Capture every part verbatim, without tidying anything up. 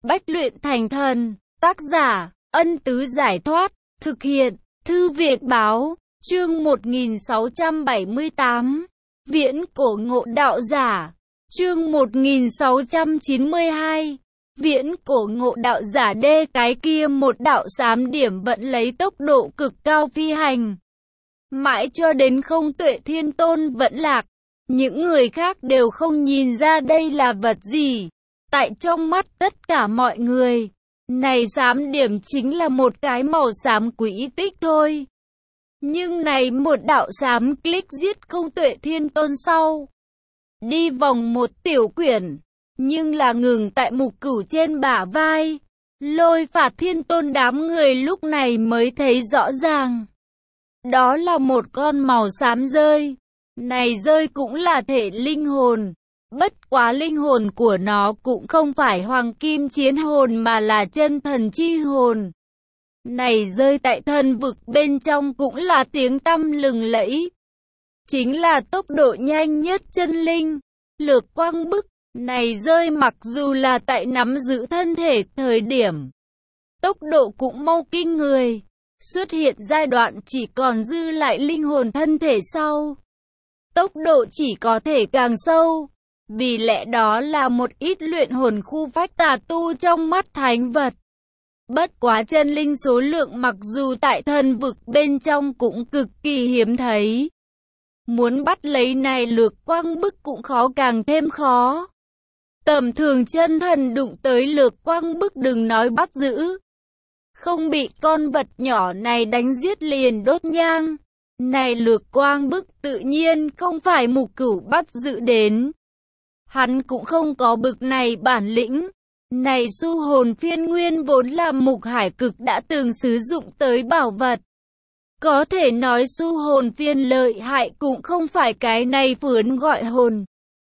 Bách luyện thành thần, tác giả, Ân Tứ Giải Thoát, thực hiện, Thư viện Báo, chương một nghìn sáu trăm bảy mươi tám, Viễn Cổ Ngộ Đạo Giả, chương một nghìn sáu trăm chín mươi hai, Viễn Cổ Ngộ Đạo Giả đê cái kia một đạo xám điểm vẫn lấy tốc độ cực cao phi hành. Mãi cho đến không Tuệ Thiên Tôn vẫn lạc, những người khác đều không nhìn ra đây là vật gì. Tại trong mắt tất cả mọi người, này xám điểm chính là một cái màu xám quỹ tích thôi. Nhưng này một đạo xám click giết không Tuệ Thiên Tôn sau. Đi vòng một tiểu quyển, nhưng là ngừng tại Mục Cửu trên bả vai. Lôi Phạt Thiên Tôn đám người lúc này mới thấy rõ ràng. Đó là một con màu xám rơi. Này rơi cũng là thể linh hồn. Bất quá linh hồn của nó cũng không phải hoàng kim chiến hồn mà là chân thần chi hồn. Này rơi tại thần vực bên trong cũng là tiếng tăm lừng lẫy. Chính là tốc độ nhanh nhất chân linh. Lược quang bức, này rơi mặc dù là tại nắm giữ thân thể thời điểm. Tốc độ cũng mau kinh người. Xuất hiện giai đoạn chỉ còn dư lại linh hồn thân thể sau. Tốc độ chỉ có thể càng sâu. Vì lẽ đó là một ít luyện hồn khu phách tà tu trong mắt thánh vật. Bất quá chân linh số lượng mặc dù tại thần vực bên trong cũng cực kỳ hiếm thấy. Muốn bắt lấy này lược quang bức cũng khó càng thêm khó. Tầm thường chân thần đụng tới lược quang bức đừng nói bắt giữ. Không bị con vật nhỏ này đánh giết liền đốt nhang. Này lược quang bức tự nhiên không phải Mục Cửu bắt giữ đến. Hắn cũng không có bực này bản lĩnh. Này du hồn phiên nguyên vốn là Mục Hải Cực đã từng sử dụng tới bảo vật. Có thể nói du hồn phiên lợi hại cũng không phải cái này phướn gọi hồn.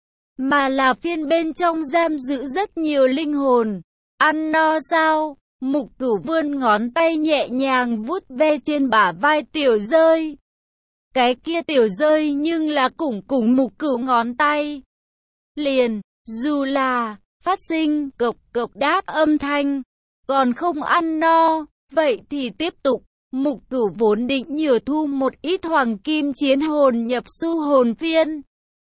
Mà là phiên bên trong giam giữ rất nhiều linh hồn. Ăn no sao? Mục Cửu vươn ngón tay nhẹ nhàng vuốt ve trên bả vai tiểu rơi. Cái kia tiểu rơi nhưng là cùng cùng Mục Cửu ngón tay. Liền, dù là phát sinh cộc cộc đáp âm thanh, còn không ăn no, vậy thì tiếp tục. Mục Cửu vốn định nhiều thu một ít hoàng kim chiến hồn nhập su hồn phiên.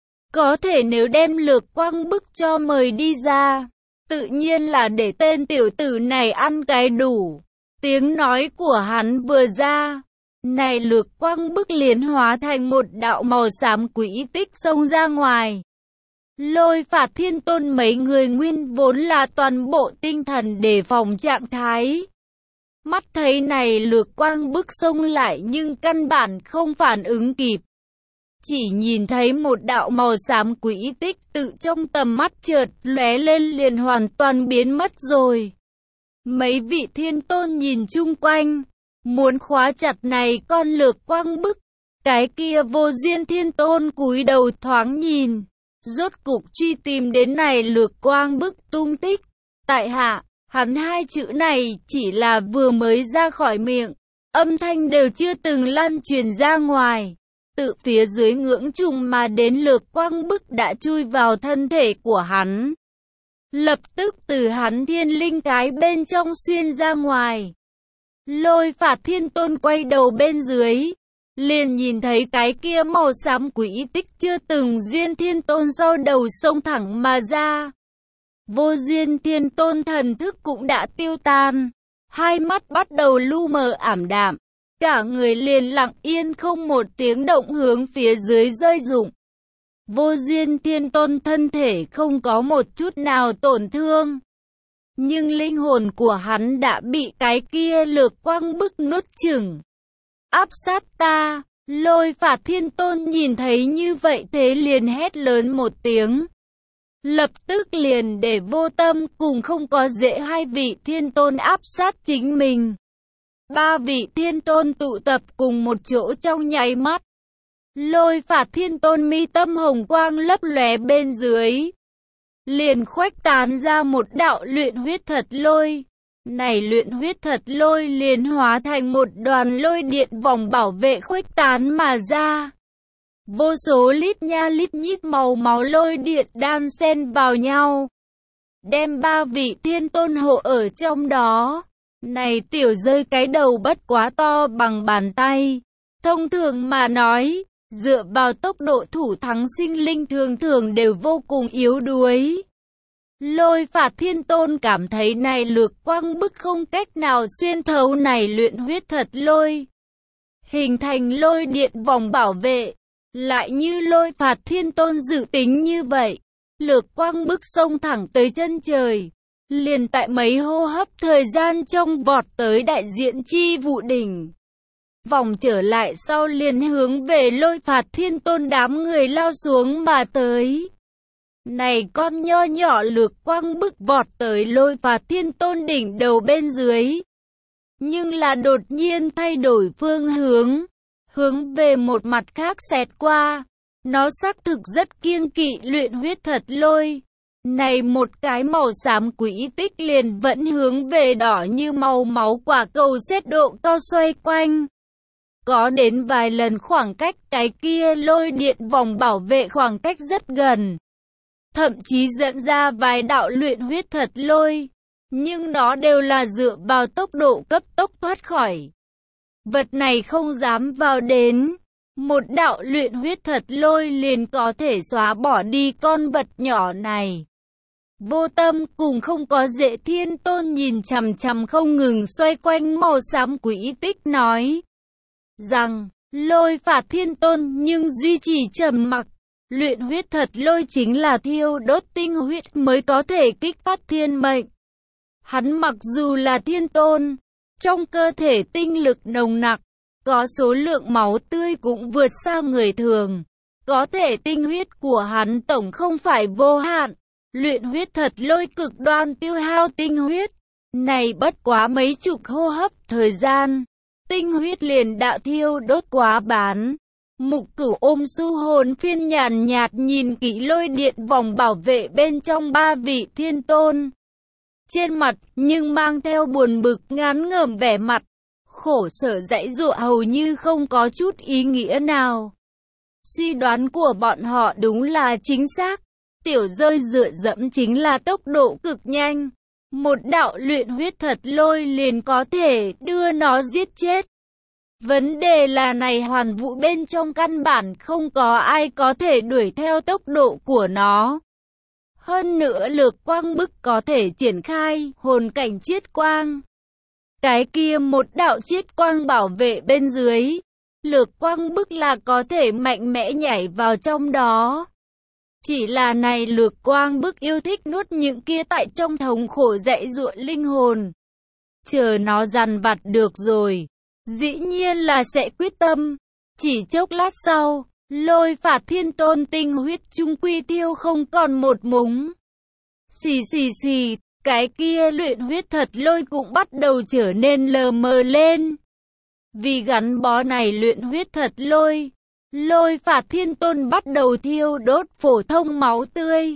Có thể nếu đem lược quang bức cho mời đi ra, tự nhiên là để tên tiểu tử này ăn cái đủ. Tiếng nói của hắn vừa ra, này lược quang bức liền hóa thành một đạo màu xám quỹ tích xông ra ngoài. Lôi Phạt Thiên Tôn mấy người nguyên vốn là toàn bộ tinh thần đề phòng trạng thái. Mắt thấy này lược quang bức xông lại nhưng căn bản không phản ứng kịp. Chỉ nhìn thấy một đạo màu xám quỹ tích tự trong tầm mắt chợt lóe lên liền hoàn toàn biến mất rồi. Mấy vị thiên tôn nhìn chung quanh, muốn khóa chặt này con lược quang bức. Cái kia Vô Duyên Thiên Tôn cúi đầu thoáng nhìn. Rốt cục truy tìm đến này lược quang bức tung tích. Tại hạ, hắn hai chữ này chỉ là vừa mới ra khỏi miệng. Âm thanh đều chưa từng lan truyền ra ngoài. Tự phía dưới ngưỡng trùng mà đến lược quang bức đã chui vào thân thể của hắn. Lập tức từ hắn thiên linh cái bên trong xuyên ra ngoài. Lôi Phạt Thiên Tôn quay đầu bên dưới. Liền nhìn thấy cái kia màu xám quỹ tích chưa từng Duyên Thiên Tôn sau đầu xông thẳng mà ra. Vô Duyên Thiên Tôn thần thức cũng đã tiêu tan. Hai mắt bắt đầu lu mờ ảm đạm. Cả người liền lặng yên không một tiếng động hướng phía dưới rơi rụng. Vô Duyên Thiên Tôn thân thể không có một chút nào tổn thương. Nhưng linh hồn của hắn đã bị cái kia lược quang bức nuốt chửng. Áp sát ta, Lôi Phạt Thiên Tôn nhìn thấy như vậy thế liền hét lớn một tiếng. Lập tức liền để Vô Tâm cùng không có dễ hai vị thiên tôn áp sát chính mình. Ba vị thiên tôn tụ tập cùng một chỗ trong nháy mắt. Lôi Phạt Thiên Tôn mi tâm hồng quang lấp lóe bên dưới. Liền khuếch tán ra một đạo luyện huyết thật lôi. Này luyện huyết thật lôi liền hóa thành một đoàn lôi điện vòng bảo vệ khuếch tán mà ra. Vô số lít nha lít nhít màu máu lôi điện đan xen vào nhau. đem ba vị thiên tôn hộ ở trong đó. Này tiểu rơi cái đầu bất quá to bằng bàn tay. Thông thường mà nói, dựa vào tốc độ thủ thắng sinh linh thường thường đều vô cùng yếu đuối. Lôi Phạt Thiên Tôn cảm thấy này lược quang bức không cách nào xuyên thấu này luyện huyết thật lôi, hình thành lôi điện vòng bảo vệ. Lại như Lôi Phạt Thiên Tôn dự tính như vậy, lược quang bức xông thẳng tới chân trời, liền tại mấy hô hấp thời gian trong vọt tới đại diện chi vụ đỉnh. Vòng trở lại sau liền hướng về Lôi Phạt Thiên Tôn đám người lao xuống mà tới. Này con nho nhỏ lược quang bức vọt tới Lôi Phạt Thiên Tôn đỉnh đầu bên dưới. Nhưng là đột nhiên thay đổi phương hướng, hướng về một mặt khác xẹt qua. Nó xác thực rất kiêng kỵ luyện huyết thật lôi. Này một cái màu xám quỹ tích liền vẫn hướng về đỏ như màu máu quả cầu xét độ cao xoay quanh. Có đến vài lần khoảng cách cái kia lôi điện vòng bảo vệ khoảng cách rất gần. Thậm chí dẫn ra vài đạo luyện huyết thật lôi. Nhưng nó đều là dựa vào tốc độ cấp tốc thoát khỏi. Vật này không dám vào đến. Một đạo luyện huyết thật lôi liền có thể xóa bỏ đi con vật nhỏ này. Vô Tâm cùng không có Dễ Thiên Tôn nhìn chằm chằm không ngừng xoay quanh màu xám quỹ tích nói rằng Lôi Phạt Thiên Tôn nhưng duy trì trầm mặc. Luyện huyết thật lôi chính là thiêu đốt tinh huyết mới có thể kích phát thiên mệnh. Hắn mặc dù là thiên tôn, trong cơ thể tinh lực nồng nặc, có số lượng máu tươi cũng vượt xa người thường. Có thể tinh huyết của hắn tổng không phải vô hạn. Luyện huyết thật lôi cực đoan tiêu hao tinh huyết. Này bất quá mấy chục hô hấp thời gian, tinh huyết liền đạo thiêu đốt quá bán. Mục Cửu ôm su hồn phiên nhàn nhạt nhìn kỹ lôi điện vòng bảo vệ bên trong ba vị thiên tôn. Trên mặt nhưng mang theo buồn bực ngán ngẩm vẻ mặt, khổ sở dãy dụa hầu như không có chút ý nghĩa nào. Suy đoán của bọn họ đúng là chính xác. Tiểu rơi dựa dẫm chính là tốc độ cực nhanh. Một đạo luyện huyết thật lôi liền có thể đưa nó giết chết. Vấn đề là này hoàn vũ bên trong căn bản không có ai có thể đuổi theo tốc độ của nó. Hơn nữa lược quang bức có thể triển khai hồn cảnh chiết quang. Cái kia một đạo chiết quang bảo vệ bên dưới. Lược quang bức là có thể mạnh mẽ nhảy vào trong đó. Chỉ là này lược quang bức yêu thích nuốt những kia tại trong thống khổ dãy dụa linh hồn. Chờ nó dằn vặt được rồi, dĩ nhiên là sẽ quyết tâm. Chỉ chốc lát sau, Lôi Phạt Thiên Tôn tinh huyết trung quy tiêu không còn một mống. Xì xì xì, cái kia luyện huyết thật lôi cũng bắt đầu trở nên lờ mờ lên. Vì gắn bó này luyện huyết thật lôi, Lôi Phạt Thiên Tôn bắt đầu thiêu đốt phổ thông máu tươi.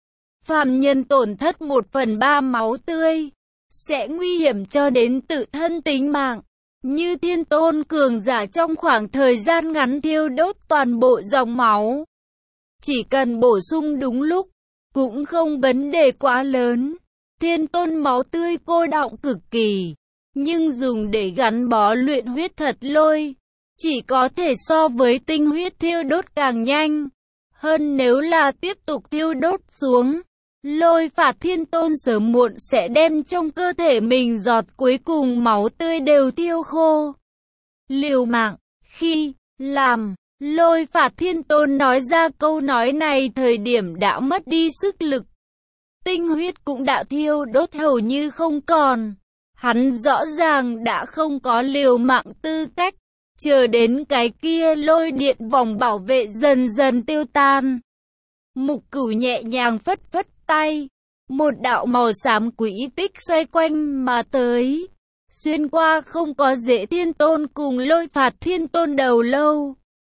Phàm nhân tổn thất một phần ba máu tươi, sẽ nguy hiểm cho đến tự thân tính mạng. Như Thiên Tôn cường giả trong khoảng thời gian ngắn thiêu đốt toàn bộ dòng máu. Chỉ cần bổ sung đúng lúc, cũng không vấn đề quá lớn. Thiên Tôn máu tươi cô đọng cực kỳ, nhưng dùng để gắn bó luyện huyết thật lôi, chỉ có thể so với tinh huyết thiêu đốt càng nhanh. Hơn nếu là tiếp tục thiêu đốt xuống, Lôi Phạt Thiên Tôn sớm muộn sẽ đem trong cơ thể mình giọt cuối cùng máu tươi đều thiêu khô. Liều mạng, khi, làm, Lôi Phạt Thiên Tôn nói ra câu nói này thời điểm đã mất đi sức lực. Tinh huyết cũng đã thiêu đốt hầu như không còn. Hắn rõ ràng đã không có liều mạng tư cách. Chờ đến cái kia lôi điện vòng bảo vệ dần dần tiêu tan. Mục Cửu nhẹ nhàng phất phất tay. Một đạo màu xám quỹ tích xoay quanh mà tới. Xuyên qua không có Dễ Thiên Tôn cùng Lôi Phạt Thiên Tôn đầu lâu.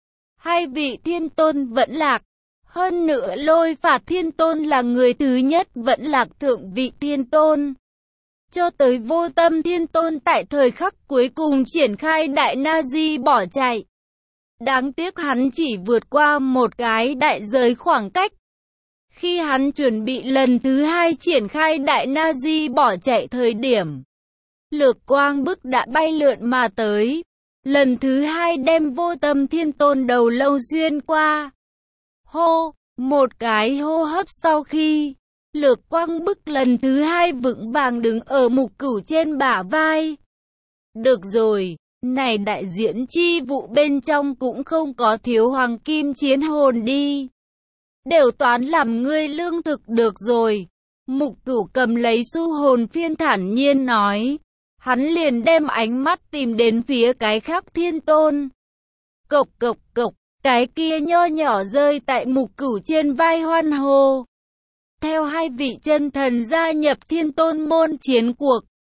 Hai vị Thiên Tôn vẫn lạc. Hơn nữa Lôi Phạt Thiên Tôn là người thứ nhất vẫn lạc thượng vị Thiên Tôn. Cho tới Vô Tâm Thiên Tôn tại thời khắc cuối cùng triển khai đại na di bỏ chạy. Đáng tiếc hắn chỉ vượt qua một cái đại giới khoảng cách. Khi hắn chuẩn bị lần thứ hai triển khai đại Nazi bỏ chạy thời điểm, lược quang bức đã bay lượn mà tới. Lần thứ hai đem Vô Tâm Thiên Tôn đầu lâu xuyên qua. Hô, một cái hô hấp sau khi, lược quang bức lần thứ hai vững vàng đứng ở Mục Cửu trên bả vai. Được rồi, này đại diễn chi vụ bên trong cũng không có thiếu hoàng kim chiến hồn đi. Đều toán làm ngươi lương thực được rồi. Mục Cửu cầm lấy su hồn phiên thản nhiên nói. Hắn liền đem ánh mắt tìm đến phía cái khác thiên tôn. Cộc cộc cộc, cái kia nho nhỏ rơi tại Mục Cửu trên vai hoan hô. Theo hai vị chân thần gia nhập thiên tôn môn chiến cuộc,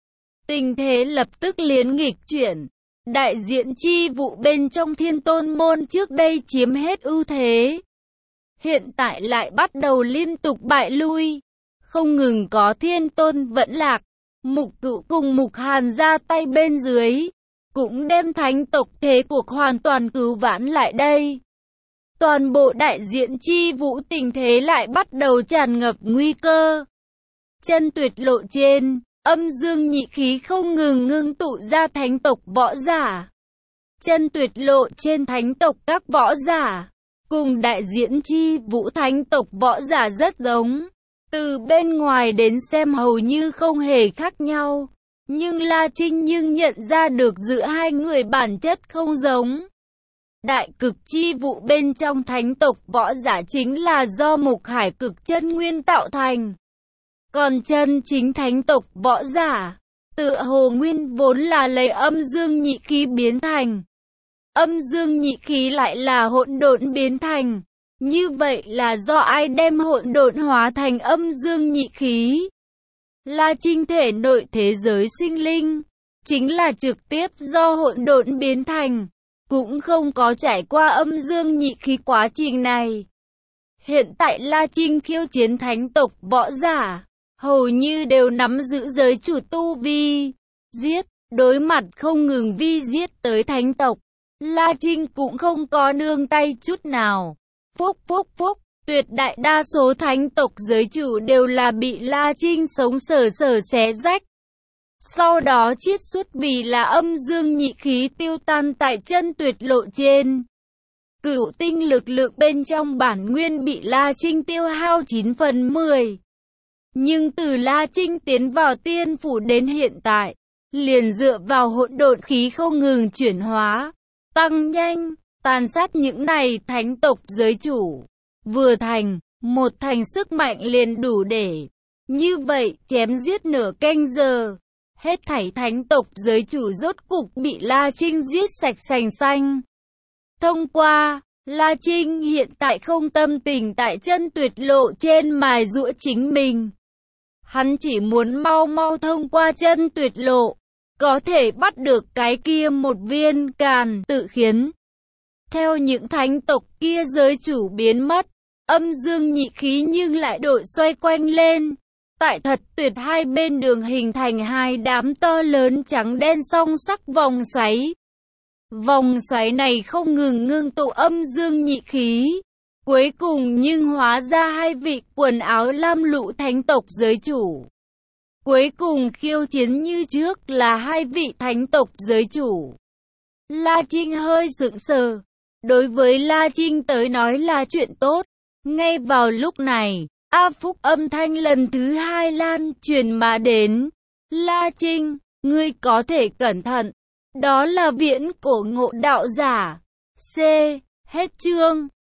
tình thế lập tức liền nghịch chuyển. Đại diện chi vụ bên trong thiên tôn môn trước đây chiếm hết ưu thế, hiện tại lại bắt đầu liên tục bại lui. Không ngừng có thiên tôn vẫn lạc, Mục Cửu cùng Mục Hàn ra tay bên dưới, cũng đem thánh tộc thế cuộc hoàn toàn cứu vãn lại đây. Toàn bộ đại diện chi vũ tình thế lại bắt đầu tràn ngập nguy cơ. Chân tuyệt lộ trên, âm dương nhị khí không ngừng ngưng tụ ra thánh tộc võ giả. Chân tuyệt lộ trên thánh tộc các võ giả, cùng đại diện chi vũ thánh tộc võ giả rất giống. Từ bên ngoài đến xem hầu như không hề khác nhau. Nhưng La Trinh nhưng nhận ra được giữa hai người bản chất không giống. Đại cực chi vụ bên trong thánh tộc võ giả chính là do Mục Hải cực chân nguyên tạo thành. Còn chân chính thánh tộc võ giả, tựa hồ nguyên vốn là lấy âm dương nhị khí biến thành. Âm dương nhị khí lại là hỗn độn biến thành. Như vậy là do ai đem hỗn độn hóa thành âm dương nhị khí? La Trinh thể nội thế giới sinh linh, chính là trực tiếp do hỗn độn biến thành, cũng không có trải qua âm dương nhị khí quá trình này. Hiện tại La Trinh khiêu chiến thánh tộc võ giả, hầu như đều nắm giữ giới chủ tu vi, giết, đối mặt không ngừng vi giết tới thánh tộc. La Trinh cũng không có nương tay chút nào. Phúc phúc phúc, tuyệt đại đa số thánh tộc giới chủ đều là bị La Trinh sống sờ sờ xé rách. Sau đó chiết xuất vì là âm dương nhị khí tiêu tan tại chân tuyệt lộ trên. Cửu tinh lực lượng bên trong bản nguyên bị La Trinh tiêu hao chín phần mười. Nhưng từ La Trinh tiến vào tiên phủ đến hiện tại, liền dựa vào hỗn độn khí không ngừng chuyển hóa, tăng nhanh, tàn sát những này thánh tộc giới chủ. Vừa thành, một thành sức mạnh liền đủ để, như vậy, chém giết nửa canh giờ. Hết thảy thánh tộc giới chủ rốt cục bị La Trinh giết sạch sành xanh. Thông qua, La Trinh hiện tại không tâm tình tại chân tuyệt lộ trên mài giũa chính mình. Hắn chỉ muốn mau mau thông qua chân tuyệt lộ, có thể bắt được cái kia một viên càn tự khiến. Theo những thánh tộc kia giới chủ biến mất, âm dương nhị khí nhưng lại đổi xoay quanh lên. Tại thật tuyệt hai bên đường hình thành hai đám to lớn trắng đen song sắc vòng xoáy. Vòng xoáy này không ngừng ngưng tụ âm dương nhị khí. Cuối cùng nhưng hóa ra hai vị quần áo lam lũ thánh tộc giới chủ. Cuối cùng khiêu chiến như trước là hai vị thánh tộc giới chủ. La Trinh hơi sững sờ. Đối với La Trinh tới nói là chuyện tốt. Ngay vào lúc này, A Phúc âm thanh lần thứ hai lan truyền mà đến. La Trinh, ngươi có thể cẩn thận. Đó là viễn cổ ngộ đạo giả. C. Hết chương.